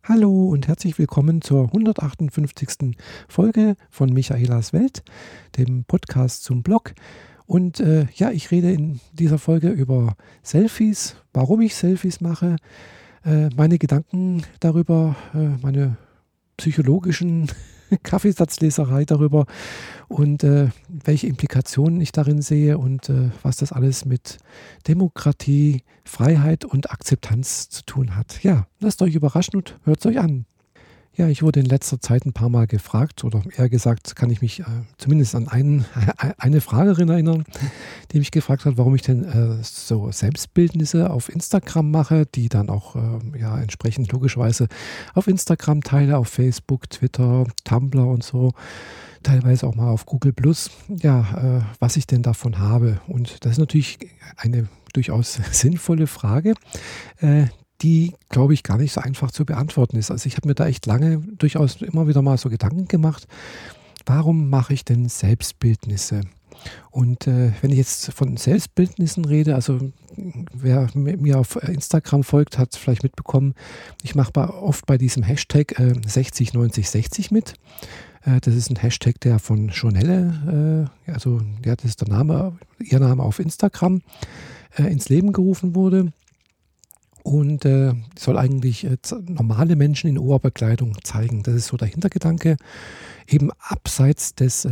Hallo und herzlich willkommen zur 158. Folge von Michaelas Welt, dem Podcast zum Blog. Und ich rede in dieser Folge über Selfies, warum ich Selfies mache, meine Gedanken darüber, meine psychologischen Kaffeesatzleserei darüber und welche Implikationen ich darin sehe und was das alles mit Demokratie, Freiheit und Akzeptanz zu tun hat. Ja, lasst euch überraschen und hört es euch an. Ja, ich wurde in letzter Zeit ein paar Mal gefragt, oder eher gesagt, kann ich mich zumindest an eine Fragerin erinnern, die mich gefragt hat, warum ich denn so Selbstbildnisse auf Instagram mache, die dann auch entsprechend logischerweise auf Instagram teile, auf Facebook, Twitter, Tumblr und so, teilweise auch mal auf Google Plus, was ich denn davon habe. Und das ist natürlich eine durchaus sinnvolle Frage, die, glaube ich, gar nicht so einfach zu beantworten ist. Also ich habe mir da echt lange durchaus immer wieder mal so Gedanken gemacht, warum mache ich denn Selbstbildnisse? Und wenn ich jetzt von Selbstbildnissen rede, also wer mir auf Instagram folgt, hat vielleicht mitbekommen, ich mache oft bei diesem Hashtag 609060 mit. Das ist ein Hashtag, der von Jonelle, das ist ihr Name auf Instagram, ins Leben gerufen wurde. Und soll eigentlich normale Menschen in Oberbekleidung zeigen. Das ist so der Hintergedanke, eben abseits des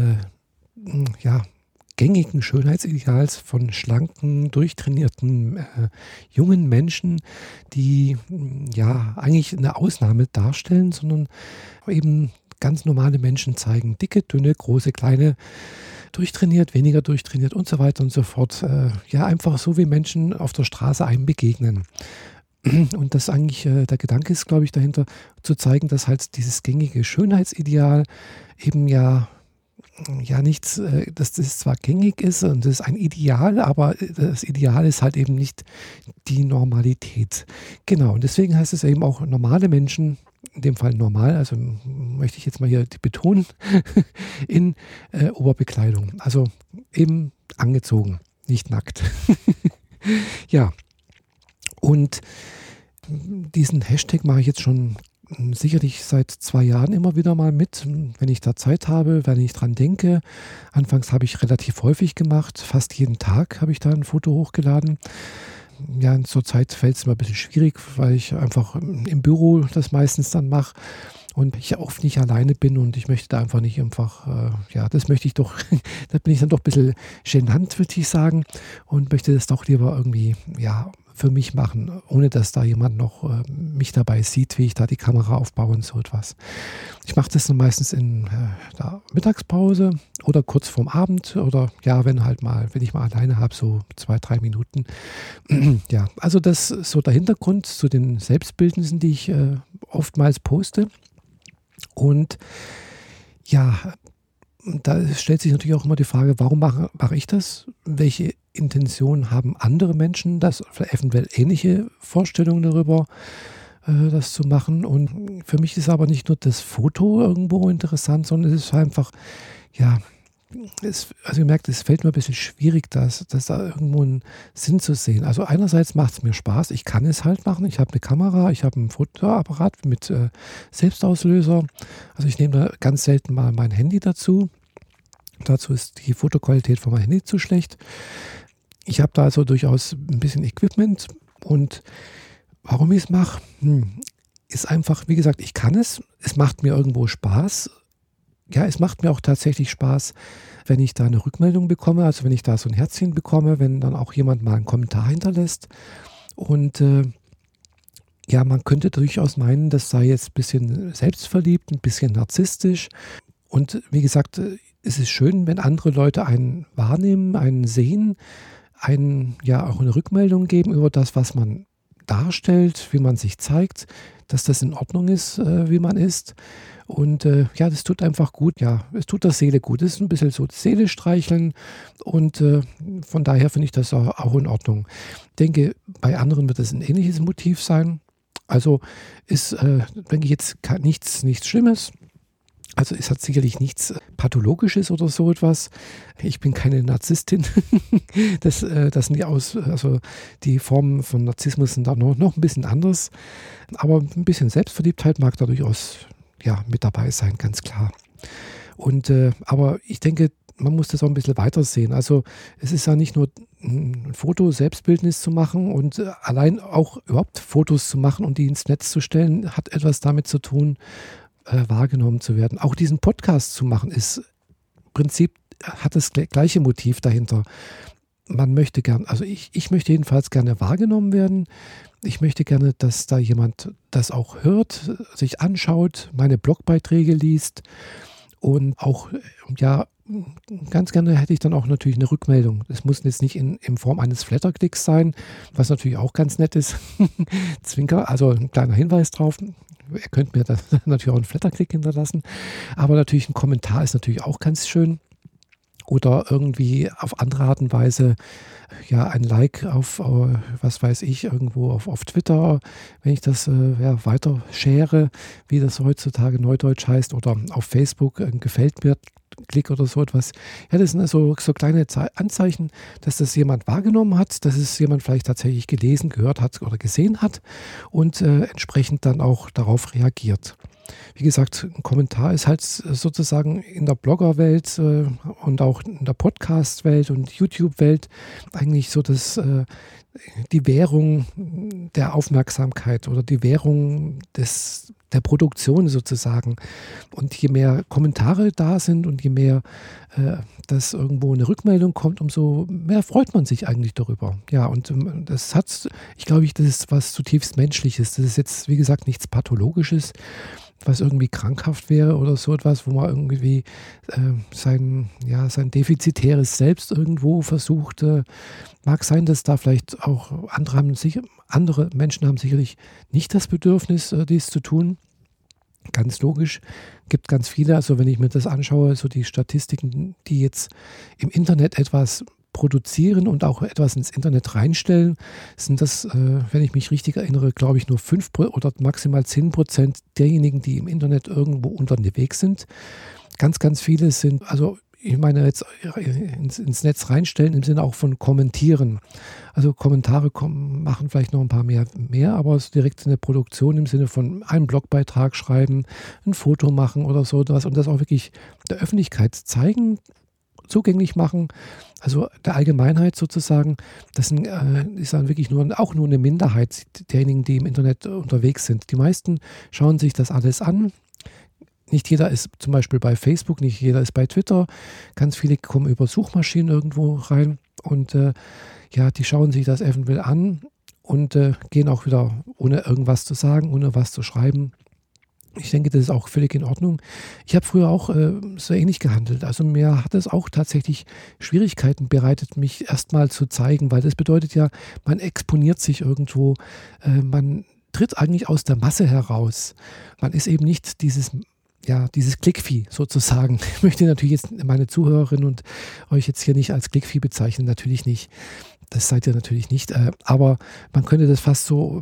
gängigen Schönheitsideals von schlanken, durchtrainierten jungen Menschen, die eigentlich eine Ausnahme darstellen, sondern eben ganz normale Menschen zeigen. Dicke, dünne, große, kleine, durchtrainiert, weniger durchtrainiert und so weiter und so fort. Einfach so, wie Menschen auf der Straße einem begegnen. Und das eigentlich, der Gedanke ist, glaube ich, dahinter, zu zeigen, dass halt dieses gängige Schönheitsideal eben nichts, dass das zwar gängig ist und das ist ein Ideal, aber das Ideal ist halt eben nicht die Normalität. Genau, und deswegen heißt es eben auch normale Menschen, in dem Fall normal, also möchte ich jetzt mal hier betonen, in Oberbekleidung, also eben angezogen, nicht nackt. Ja. Und diesen Hashtag mache ich jetzt schon sicherlich seit 2 Jahren immer wieder mal mit, wenn ich da Zeit habe, wenn ich dran denke. Anfangs habe ich relativ häufig gemacht, fast jeden Tag habe ich da ein Foto hochgeladen. Ja, zur Zeit fällt es mir ein bisschen schwierig, weil ich einfach im Büro das meistens dann mache und ich oft nicht alleine bin und ich möchte da einfach nicht das möchte ich doch, da bin ich dann doch ein bisschen gênant, würde ich sagen, und möchte das doch lieber irgendwie, für mich machen, ohne dass da jemand noch mich dabei sieht, wie ich da die Kamera aufbaue und so etwas. Ich mache das dann meistens in der Mittagspause oder kurz vorm Abend oder wenn ich mal alleine habe, so 2-3 Minuten. Also das ist so der Hintergrund zu den Selbstbildnissen, die ich oftmals poste. Und da stellt sich natürlich auch immer die Frage, warum mache ich das? Welche Intentionen haben andere Menschen, das eventuell ähnliche Vorstellungen darüber, das zu machen? Und für mich ist aber nicht nur das Foto irgendwo interessant, sondern es ist einfach, ihr merkt, es fällt mir ein bisschen schwierig, da irgendwo einen Sinn zu sehen. Also einerseits macht es mir Spaß, ich kann es halt machen, ich habe eine Kamera, ich habe einen Fotoapparat mit Selbstauslöser, also ich nehme da ganz selten mal mein Handy dazu. Dazu ist die Fotoqualität von meinem Handy zu schlecht. Ich habe da also durchaus ein bisschen Equipment und warum ich es mache, ist einfach, wie gesagt, ich kann es macht mir irgendwo Spaß. Ja, es macht mir auch tatsächlich Spaß, wenn ich da eine Rückmeldung bekomme, also wenn ich da so ein Herzchen bekomme, wenn dann auch jemand mal einen Kommentar hinterlässt. Und man könnte durchaus meinen, das sei jetzt ein bisschen selbstverliebt, ein bisschen narzisstisch. Und wie gesagt, es ist schön, wenn andere Leute einen wahrnehmen, einen sehen, einen auch eine Rückmeldung geben über das, was man darstellt, wie man sich zeigt, dass das in Ordnung ist, wie man ist. Und das tut einfach gut. Ja, es tut der Seele gut. Es ist ein bisschen so Seele streicheln und von daher finde ich das auch in Ordnung. Ich denke, bei anderen wird es ein ähnliches Motiv sein. Also ist, denke ich, jetzt nichts Schlimmes. Also es hat sicherlich nichts Pathologisches oder so etwas. Ich bin keine Narzisstin. Das sind also die Formen von Narzissmus sind da noch ein bisschen anders. Aber ein bisschen Selbstverliebtheit mag da durchaus ja, mit dabei sein, ganz klar. Aber ich denke, man muss das auch ein bisschen weiter sehen. Also es ist ja nicht nur ein Foto, Selbstbildnis zu machen und allein auch überhaupt Fotos zu machen und die ins Netz zu stellen, hat etwas damit zu tun, wahrgenommen zu werden. Auch diesen Podcast zu machen, ist im Prinzip, hat das gleiche Motiv dahinter. Man möchte gern, also ich möchte jedenfalls gerne wahrgenommen werden. Ich möchte gerne, dass da jemand das auch hört, sich anschaut, meine Blogbeiträge liest und auch, ja, ganz gerne hätte ich dann auch natürlich eine Rückmeldung. Das muss jetzt nicht in Form eines Flatterklicks sein, was natürlich auch ganz nett ist. Zwinker, also ein kleiner Hinweis drauf. Ihr könnt mir da natürlich auch einen Flatterklick hinterlassen. Aber natürlich ein Kommentar ist natürlich auch ganz schön. Oder irgendwie auf andere Art und Weise, ja, ein Like auf, was weiß ich, irgendwo auf Twitter, wenn ich das weiter share, wie das heutzutage neudeutsch heißt, oder auf Facebook ein Gefällt mir Klick oder so etwas. Ja, das sind also so kleine Anzeichen, dass das jemand wahrgenommen hat, dass es jemand vielleicht tatsächlich gelesen, gehört hat oder gesehen hat und entsprechend dann auch darauf reagiert. Wie gesagt, ein Kommentar ist halt sozusagen in der Bloggerwelt und auch in der Podcast-Welt und YouTube-Welt eigentlich so die Währung der Aufmerksamkeit oder die Währung der Produktion sozusagen. Und je mehr Kommentare da sind und je mehr dass irgendwo eine Rückmeldung kommt, umso mehr freut man sich eigentlich darüber. Ja, und ich glaube, das ist was zutiefst Menschliches. Das ist jetzt, wie gesagt, nichts Pathologisches, was irgendwie krankhaft wäre oder so etwas, wo man irgendwie sein defizitäres Selbst irgendwo versucht. Mag sein, dass da vielleicht auch andere Menschen haben sicherlich nicht das Bedürfnis, dies zu tun. Ganz logisch, gibt ganz viele, also wenn ich mir das anschaue, so die Statistiken, die jetzt im Internet etwas produzieren und auch etwas ins Internet reinstellen, sind das, wenn ich mich richtig erinnere, glaube ich nur 5 oder maximal 10% derjenigen, die im Internet irgendwo unterwegs sind. Ganz, ganz viele sind, also ich meine jetzt ins Netz reinstellen im Sinne auch von kommentieren. Also Kommentare machen vielleicht noch ein paar mehr, aber es ist direkt eine Produktion im Sinne von einen Blogbeitrag schreiben, ein Foto machen oder so etwas und das auch wirklich der Öffentlichkeit zeigen, zugänglich machen, also der Allgemeinheit sozusagen. Das ist dann wirklich auch nur eine Minderheit derjenigen, die im Internet unterwegs sind. Die meisten schauen sich das alles an. Nicht jeder ist zum Beispiel bei Facebook, nicht jeder ist bei Twitter. Ganz viele kommen über Suchmaschinen irgendwo rein und die schauen sich das eventuell an und gehen auch wieder, ohne irgendwas zu sagen, ohne was zu schreiben. Ich denke, das ist auch völlig in Ordnung. Ich habe früher auch so ähnlich gehandelt. Also mir hat es auch tatsächlich Schwierigkeiten bereitet, mich erstmal zu zeigen, weil das bedeutet ja, man exponiert sich irgendwo, man tritt eigentlich aus der Masse heraus. Man ist eben nicht dieses Klickvieh sozusagen. Ich möchte natürlich jetzt meine Zuhörerinnen und euch jetzt hier nicht als Klickvieh bezeichnen, natürlich nicht. Das seid ihr natürlich nicht. Aber man könnte das fast so,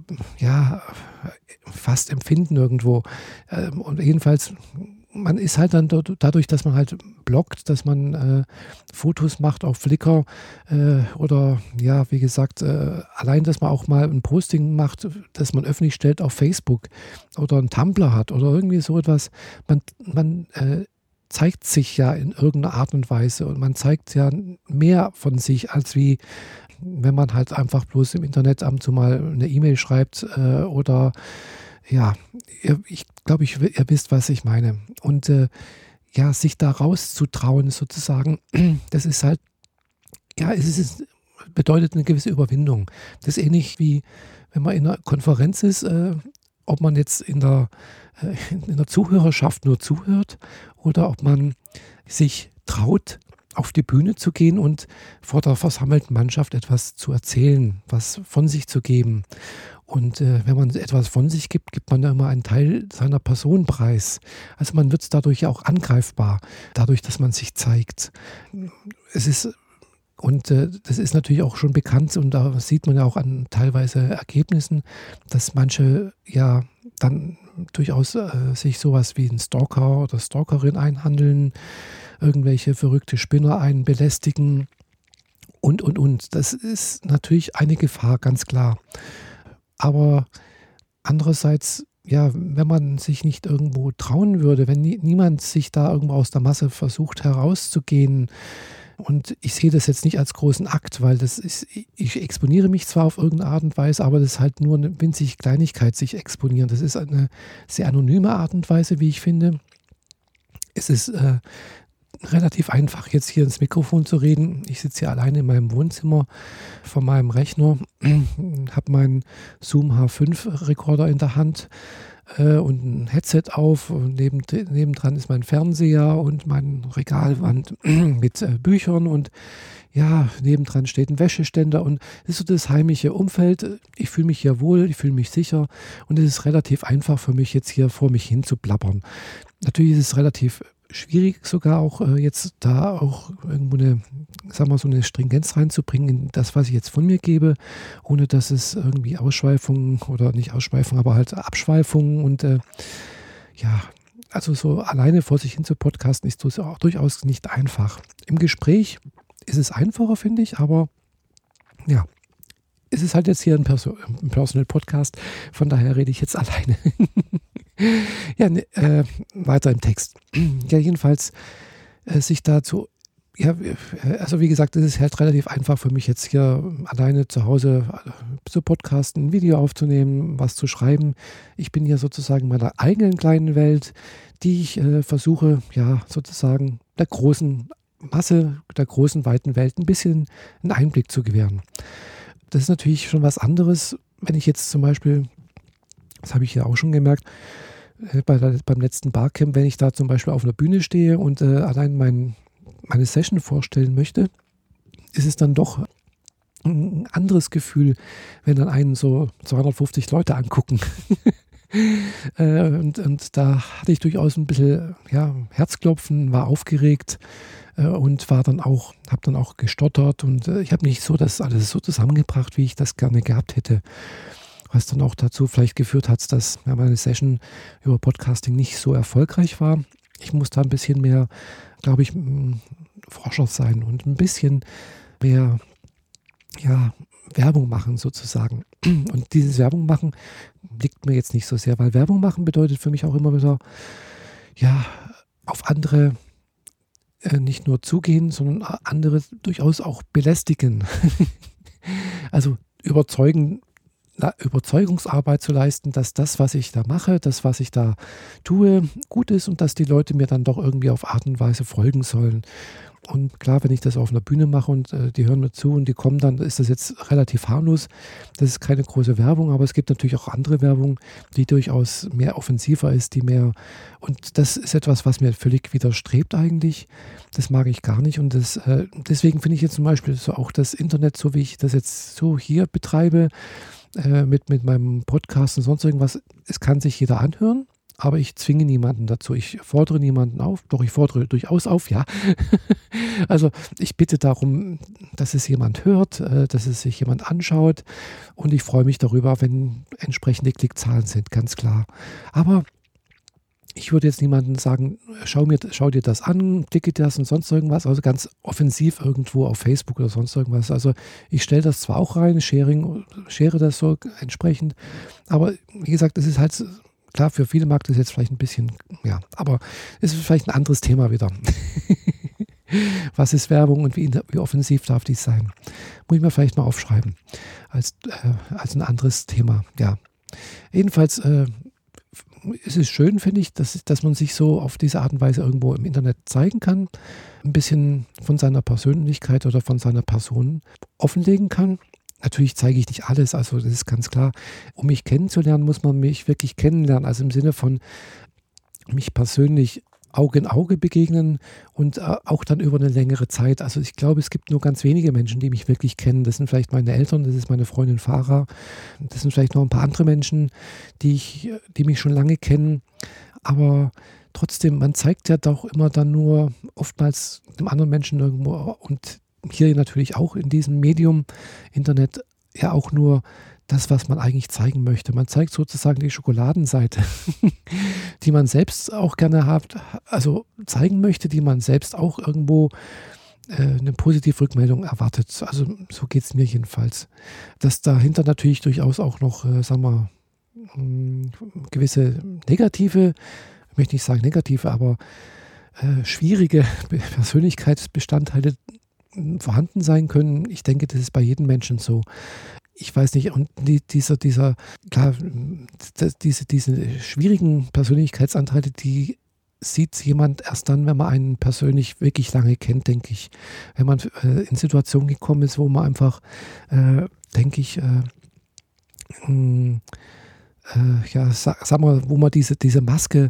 fast empfinden irgendwo. Und jedenfalls, man ist halt dann dadurch, dass man halt bloggt, dass man Fotos macht auf Flickr oder wie gesagt, allein, dass man auch mal ein Posting macht, das man öffentlich stellt auf Facebook oder einen Tumblr hat oder irgendwie so etwas. Man zeigt sich ja in irgendeiner Art und Weise und man zeigt ja mehr von sich, als wie wenn man halt einfach bloß im Internet ab und zu mal eine E-Mail schreibt oder ich glaube, ihr wisst, was ich meine. Und sich da rauszutrauen sozusagen, das ist halt, bedeutet eine gewisse Überwindung. Das ist ähnlich wie, wenn man in einer Konferenz ist, ob man jetzt in der Zuhörerschaft nur zuhört oder ob man sich traut, auf die Bühne zu gehen und vor der versammelten Mannschaft etwas zu erzählen, was von sich zu geben. Und wenn man etwas von sich gibt, gibt man da immer einen Teil seiner Person preis. Also man wird dadurch ja auch angreifbar, dadurch, dass man sich zeigt. Das ist natürlich auch schon bekannt und da sieht man ja auch an teilweise Ergebnissen, dass manche ja dann durchaus sich sowas wie ein Stalker oder Stalkerin einhandeln, irgendwelche verrückte Spinner einen belästigen und. Das ist natürlich eine Gefahr, ganz klar. Aber andererseits, ja, wenn man sich nicht irgendwo trauen würde, wenn niemand sich da irgendwo aus der Masse versucht herauszugehen, und ich sehe das jetzt nicht als großen Akt, weil ich exponiere mich zwar auf irgendeine Art und Weise, aber das ist halt nur eine winzige Kleinigkeit, sich exponieren. Das ist eine sehr anonyme Art und Weise, wie ich finde. Es ist relativ einfach, jetzt hier ins Mikrofon zu reden. Ich sitze hier alleine in meinem Wohnzimmer vor meinem Rechner, habe meinen Zoom H5-Rekorder in der Hand und ein Headset auf. Und nebendran ist mein Fernseher und meine Regalwand mit Büchern. Und ja, nebendran steht ein Wäscheständer. Und das ist so das heimische Umfeld. Ich fühle mich hier wohl, ich fühle mich sicher. Und es ist relativ einfach für mich, jetzt hier vor mich hin zu plappern. Natürlich ist es relativ schwierig sogar auch jetzt da auch irgendwo so eine Stringenz reinzubringen in das, was ich jetzt von mir gebe, ohne dass es irgendwie Ausschweifungen oder nicht Ausschweifungen, aber halt Abschweifungen und ja, also so alleine vor sich hin zu podcasten ist das auch durchaus nicht einfach. Im Gespräch ist es einfacher, finde ich, aber ja, es ist halt jetzt hier ein Personal Podcast, von daher rede ich jetzt alleine. Ja, weiter im Text. Ja, jedenfalls sich dazu, ja, also wie gesagt, es ist halt relativ einfach für mich jetzt hier alleine zu Hause zu podcasten, ein Video aufzunehmen, was zu schreiben. Ich bin hier sozusagen in meiner eigenen kleinen Welt, die ich versuche, ja, sozusagen der großen Masse, der großen, weiten Welt ein bisschen einen Einblick zu gewähren. Das ist natürlich schon was anderes, wenn ich jetzt zum Beispiel, das habe ich ja auch schon gemerkt, beim letzten Barcamp, wenn ich da zum Beispiel auf einer Bühne stehe und allein meine Session vorstellen möchte, ist es dann doch ein anderes Gefühl, wenn dann einen so 250 Leute angucken. und da hatte ich durchaus ein bisschen Herzklopfen, war aufgeregt und habe dann auch gestottert und ich habe nicht so das alles so zusammengebracht, wie ich das gerne gehabt hätte. Was dann auch dazu vielleicht geführt hat, dass meine Session über Podcasting nicht so erfolgreich war. Ich muss da ein bisschen mehr, glaube ich, Forscher sein und ein bisschen mehr Werbung machen sozusagen. Und dieses Werbung machen liegt mir jetzt nicht so sehr, weil Werbung machen bedeutet für mich auch immer wieder, auf andere nicht nur zugehen, sondern andere durchaus auch belästigen. Also Überzeugungsarbeit zu leisten, dass das, was ich da mache, das, was ich da tue, gut ist und dass die Leute mir dann doch irgendwie auf Art und Weise folgen sollen. Und klar, wenn ich das auf einer Bühne mache und die hören mir zu und die kommen, dann ist das jetzt relativ harmlos. Das ist keine große Werbung, aber es gibt natürlich auch andere Werbung, die durchaus mehr offensiver ist, und das ist etwas, was mir völlig widerstrebt eigentlich. Das mag ich gar nicht und deswegen finde ich jetzt zum Beispiel so auch das Internet, so wie ich das jetzt so hier betreibe, mit meinem Podcast und sonst irgendwas, es kann sich jeder anhören. Aber ich zwinge niemanden dazu. Ich fordere niemanden auf. Doch, ich fordere durchaus auf, ja. Also ich bitte darum, dass es jemand hört, dass es sich jemand anschaut. Und ich freue mich darüber, wenn entsprechende Klickzahlen sind, ganz klar. Aber ich würde jetzt niemandem sagen, schau dir das an, klicke das und sonst irgendwas. Also ganz offensiv irgendwo auf Facebook oder sonst irgendwas. Also ich stelle das zwar auch rein, schere das so entsprechend. Aber wie gesagt, es ist halt... Klar, für viele mag das jetzt vielleicht ein bisschen, aber es ist vielleicht ein anderes Thema wieder. Was ist Werbung und wie offensiv darf dies sein? Muss ich mir vielleicht mal aufschreiben, als ein anderes Thema, ja. Jedenfalls ist es schön, finde ich, dass man sich so auf diese Art und Weise irgendwo im Internet zeigen kann, ein bisschen von seiner Persönlichkeit oder von seiner Person offenlegen kann. Natürlich zeige ich nicht alles, also das ist ganz klar. Um mich kennenzulernen, muss man mich wirklich kennenlernen, also im Sinne von mich persönlich Auge in Auge begegnen und auch dann über eine längere Zeit. Also ich glaube, es gibt nur ganz wenige Menschen, die mich wirklich kennen. Das sind vielleicht meine Eltern, das ist meine Freundin Farah, das sind vielleicht noch ein paar andere Menschen, die mich schon lange kennen. Aber trotzdem, man zeigt ja doch immer dann nur oftmals einem anderen Menschen irgendwo und hier natürlich auch in diesem Medium Internet ja auch nur das, was man eigentlich zeigen möchte. Man zeigt sozusagen die Schokoladenseite, die man selbst auch gerne also zeigen möchte, die man selbst auch irgendwo eine positive Rückmeldung erwartet. Also so geht es mir jedenfalls. Dass dahinter natürlich durchaus auch noch, sagen wir, gewisse negative, ich möchte nicht sagen negative, aber schwierige Persönlichkeitsbestandteile vorhanden sein können. Ich denke, das ist bei jedem Menschen so. Ich weiß nicht, und klar, diese schwierigen Persönlichkeitsanteile, die sieht jemand erst dann, wenn man einen persönlich wirklich lange kennt, denke ich. Wenn man in Situationen gekommen ist, wo man einfach, denke ich, sag mal, wo man diese Maske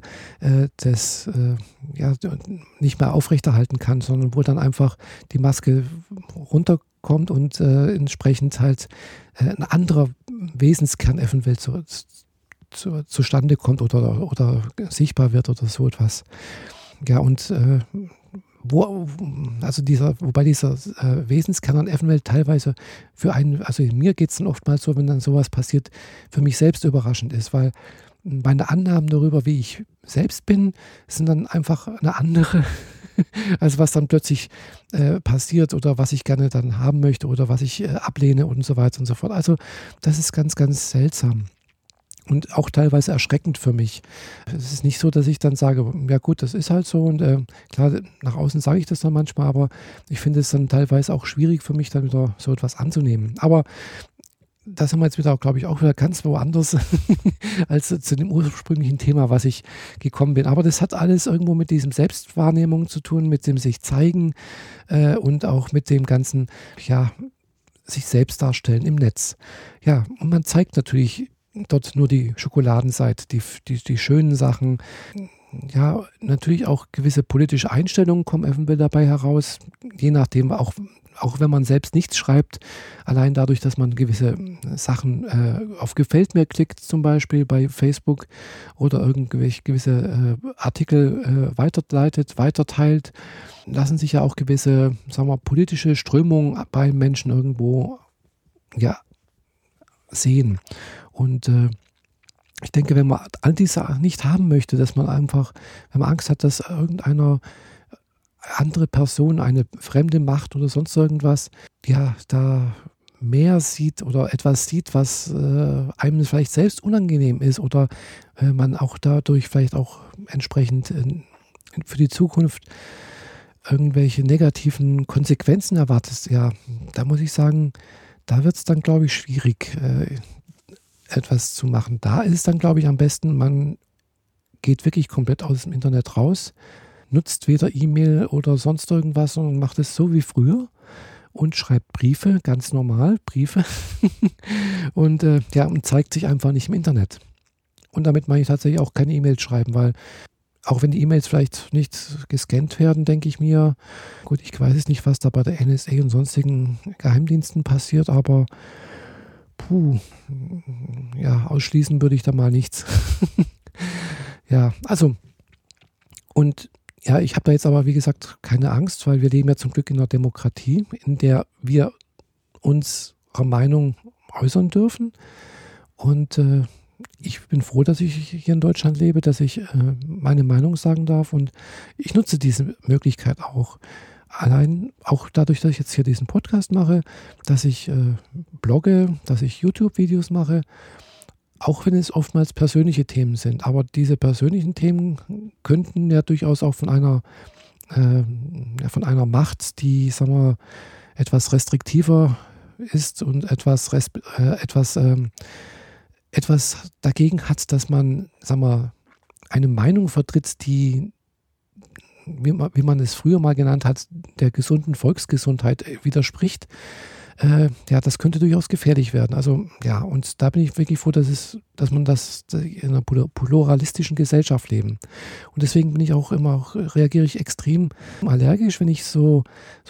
nicht mehr aufrechterhalten kann, sondern wo dann einfach die Maske runterkommt und entsprechend halt ein anderer Wesenskern eventuell zustande kommt oder sichtbar wird oder so etwas. Ja, und wobei dieser Wesenskern dann eventuell teilweise für einen, also mir geht es dann oftmals so, wenn dann sowas passiert, für mich selbst überraschend ist, weil meine Annahmen darüber, wie ich selbst bin, sind dann einfach eine andere, als was dann plötzlich passiert oder was ich gerne dann haben möchte oder was ich ablehne und so weiter und so fort. Also das ist ganz, ganz seltsam. Und auch teilweise erschreckend für mich. Es ist nicht so, dass ich dann sage, ja gut, das ist halt so und klar, nach außen sage ich das dann manchmal, aber ich finde es dann teilweise auch schwierig für mich, dann wieder so etwas anzunehmen. Aber da sind wir jetzt wieder, glaube ich, auch wieder ganz woanders als zu dem ursprünglichen Thema, was ich gekommen bin. Aber das hat alles irgendwo mit diesem Selbstwahrnehmung zu tun, mit dem sich zeigen und auch mit dem ganzen, ja, sich selbst darstellen im Netz. Ja, und man zeigt natürlich dort nur die Schokoladenseite, die schönen Sachen. Ja, natürlich auch gewisse politische Einstellungen kommen eventuell dabei heraus, je nachdem, auch wenn man selbst nichts schreibt, allein dadurch, dass man gewisse Sachen auf Gefällt mir klickt, zum Beispiel bei Facebook oder irgendwelche gewisse Artikel weiterleitet, weiterteilt, lassen sich ja auch gewisse, sagen wir, politische Strömungen bei Menschen irgendwo ja, sehen. Und ich denke, wenn man all diese nicht haben möchte, dass man einfach, wenn man Angst hat, dass irgendeine andere Person, eine fremde Macht oder sonst irgendwas, ja, da mehr sieht oder etwas sieht, was einem vielleicht selbst unangenehm ist oder man auch dadurch vielleicht auch entsprechend für die Zukunft irgendwelche negativen Konsequenzen erwartet, ja, da muss ich sagen, da wird es dann, glaube ich, schwierig, etwas zu machen. Da ist es dann, glaube ich, am besten, man geht wirklich komplett aus dem Internet raus, nutzt weder E-Mail oder sonst irgendwas, sondern macht es so wie früher und schreibt Briefe, ganz normal, Briefe und zeigt sich einfach nicht im Internet. Und damit meine ich tatsächlich auch keine E-Mails schreiben, weil auch wenn die E-Mails vielleicht nicht gescannt werden, denke ich mir, gut, ich weiß es nicht, was da bei der NSA und sonstigen Geheimdiensten passiert, aber ausschließen würde ich da mal nichts. Ja, also, und ja, ich habe da jetzt aber, wie gesagt, keine Angst, weil wir leben ja zum Glück in einer Demokratie, in der wir unsere Meinung äußern dürfen. Und ich bin froh, dass ich hier in Deutschland lebe, dass ich meine Meinung sagen darf. Und ich nutze diese Möglichkeit auch. Allein auch dadurch, dass ich jetzt hier diesen Podcast mache, dass ich blogge, dass ich YouTube-Videos mache, auch wenn es oftmals persönliche Themen sind. Aber diese persönlichen Themen könnten ja durchaus auch von einer Macht, die, sagen wir, etwas restriktiver ist und etwas dagegen hat, dass man, sagen wir, eine Meinung vertritt, die, wie man es früher mal genannt hat, der gesunden Volksgesundheit widerspricht. Das könnte durchaus gefährlich werden. Also ja, und da bin ich wirklich froh, dass man das in einer pluralistischen Gesellschaft leben. Und deswegen bin ich auch immer, reagiere ich extrem allergisch, wenn ich so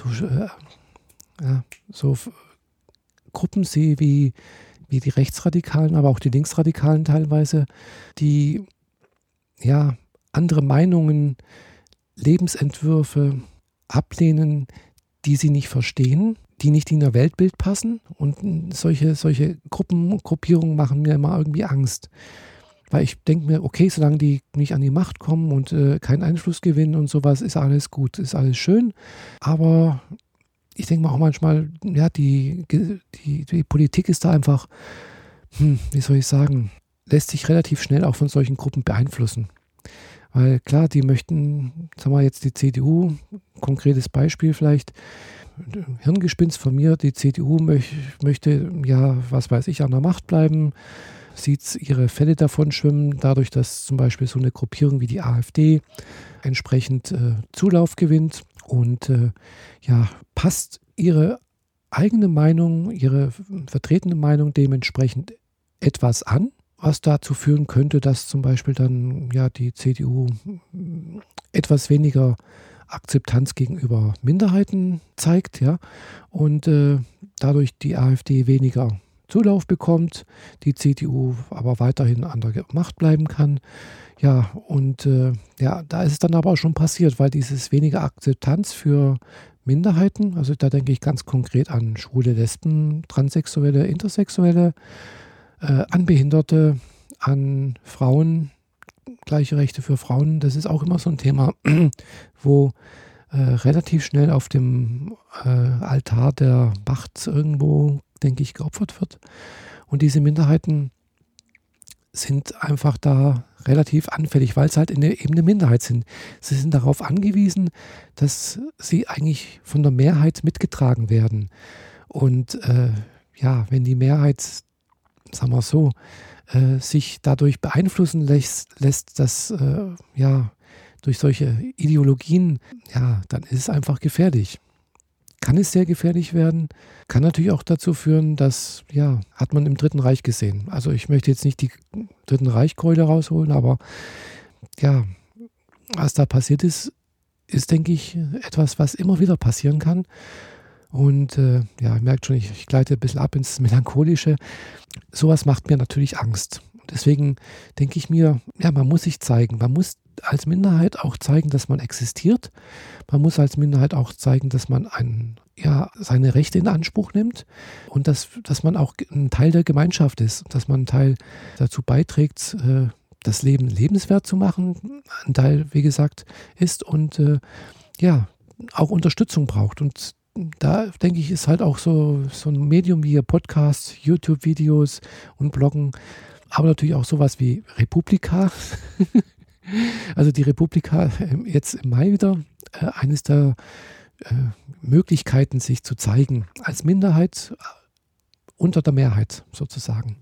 Gruppen sehe wie die Rechtsradikalen, aber auch die Linksradikalen teilweise, die ja andere Meinungen, Lebensentwürfe ablehnen, die sie nicht verstehen, die nicht in ihr Weltbild passen. Und solche Gruppierungen machen mir immer irgendwie Angst. Weil ich denke mir, okay, solange die nicht an die Macht kommen und keinen Einfluss gewinnen und sowas, ist alles gut, ist alles schön. Aber ich denke mir auch manchmal, ja, die Politik ist da einfach, wie soll ich sagen, lässt sich relativ schnell auch von solchen Gruppen beeinflussen. Weil klar, die möchten, sagen wir jetzt die CDU, konkretes Beispiel vielleicht, Hirngespinst von mir, die CDU möchte, ja, was weiß ich, an der Macht bleiben, sieht ihre Fälle davon schwimmen, dadurch, dass zum Beispiel so eine Gruppierung wie die AfD entsprechend Zulauf gewinnt und ja, passt ihre eigene Meinung, ihre vertretene Meinung dementsprechend etwas an, was dazu führen könnte, dass zum Beispiel dann ja die CDU etwas weniger Akzeptanz gegenüber Minderheiten zeigt, ja, und dadurch die AfD weniger Zulauf bekommt, die CDU aber weiterhin an der Macht bleiben kann. Ja, und ja, da ist es dann aber auch schon passiert, weil dieses weniger Akzeptanz für Minderheiten, also da denke ich ganz konkret an Schwule, Lesben, Transsexuelle, Intersexuelle, an Behinderte, an Frauen, gleiche Rechte für Frauen, das ist auch immer so ein Thema, wo relativ schnell auf dem Altar der Macht irgendwo, denke ich, geopfert wird. Und diese Minderheiten sind einfach da relativ anfällig, weil es halt eben eine Minderheit sind. Sie sind darauf angewiesen, dass sie eigentlich von der Mehrheit mitgetragen werden. Und ja, wenn die Mehrheit, sagen wir so, sich dadurch beeinflussen lässt, dass ja, durch solche Ideologien, ja, dann ist es einfach gefährlich. Kann es sehr gefährlich werden, kann natürlich auch dazu führen, dass, ja, hat man im Dritten Reich gesehen. Also ich möchte jetzt nicht die Dritten Reich-Keule rausholen, aber ja, was da passiert ist, denke ich, etwas, was immer wieder passieren kann. Und ja, ihr merkt schon, ich gleite ein bisschen ab ins Melancholische. Sowas macht mir natürlich Angst. Deswegen denke ich mir, ja, man muss sich zeigen. Man muss als Minderheit auch zeigen, dass man existiert. Man muss als Minderheit auch zeigen, dass man seine Rechte in Anspruch nimmt und dass man auch ein Teil der Gemeinschaft ist, dass man ein Teil dazu beiträgt, das Leben lebenswert zu machen, ein Teil, wie gesagt, ist und ja, auch Unterstützung braucht. Und da denke ich, ist halt auch so ein Medium wie Podcasts, YouTube-Videos und Bloggen, aber natürlich auch sowas wie Republika. Also die Republika jetzt im Mai wieder eines der Möglichkeiten, sich zu zeigen als Minderheit unter der Mehrheit sozusagen.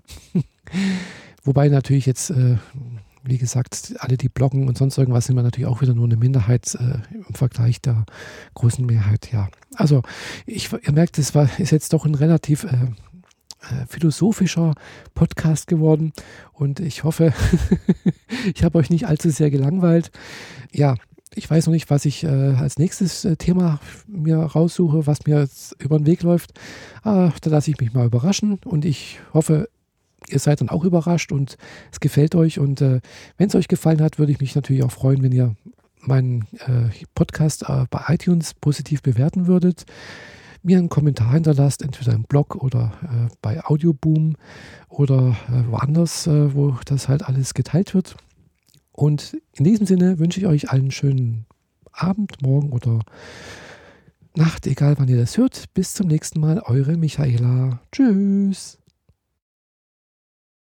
Wobei natürlich jetzt, wie gesagt, alle die bloggen und sonst irgendwas sind wir natürlich auch wieder nur eine Minderheit im Vergleich der großen Mehrheit, ja. Also ihr merkt, ist jetzt doch ein relativ philosophischer Podcast geworden und ich hoffe, ich habe euch nicht allzu sehr gelangweilt. Ja, ich weiß noch nicht, was ich als nächstes Thema mir raussuche, was mir jetzt über den Weg läuft. Da lasse ich mich mal überraschen und ich hoffe, ihr seid dann auch überrascht und es gefällt euch. Und wenn es euch gefallen hat, würde ich mich natürlich auch freuen, wenn ihr meinen Podcast bei iTunes positiv bewerten würdet. Mir einen Kommentar hinterlasst, entweder im Blog oder bei Audioboom oder woanders, wo das halt alles geteilt wird. Und in diesem Sinne wünsche ich euch einen schönen Abend, Morgen oder Nacht, egal wann ihr das hört. Bis zum nächsten Mal, eure Michaela. Tschüss.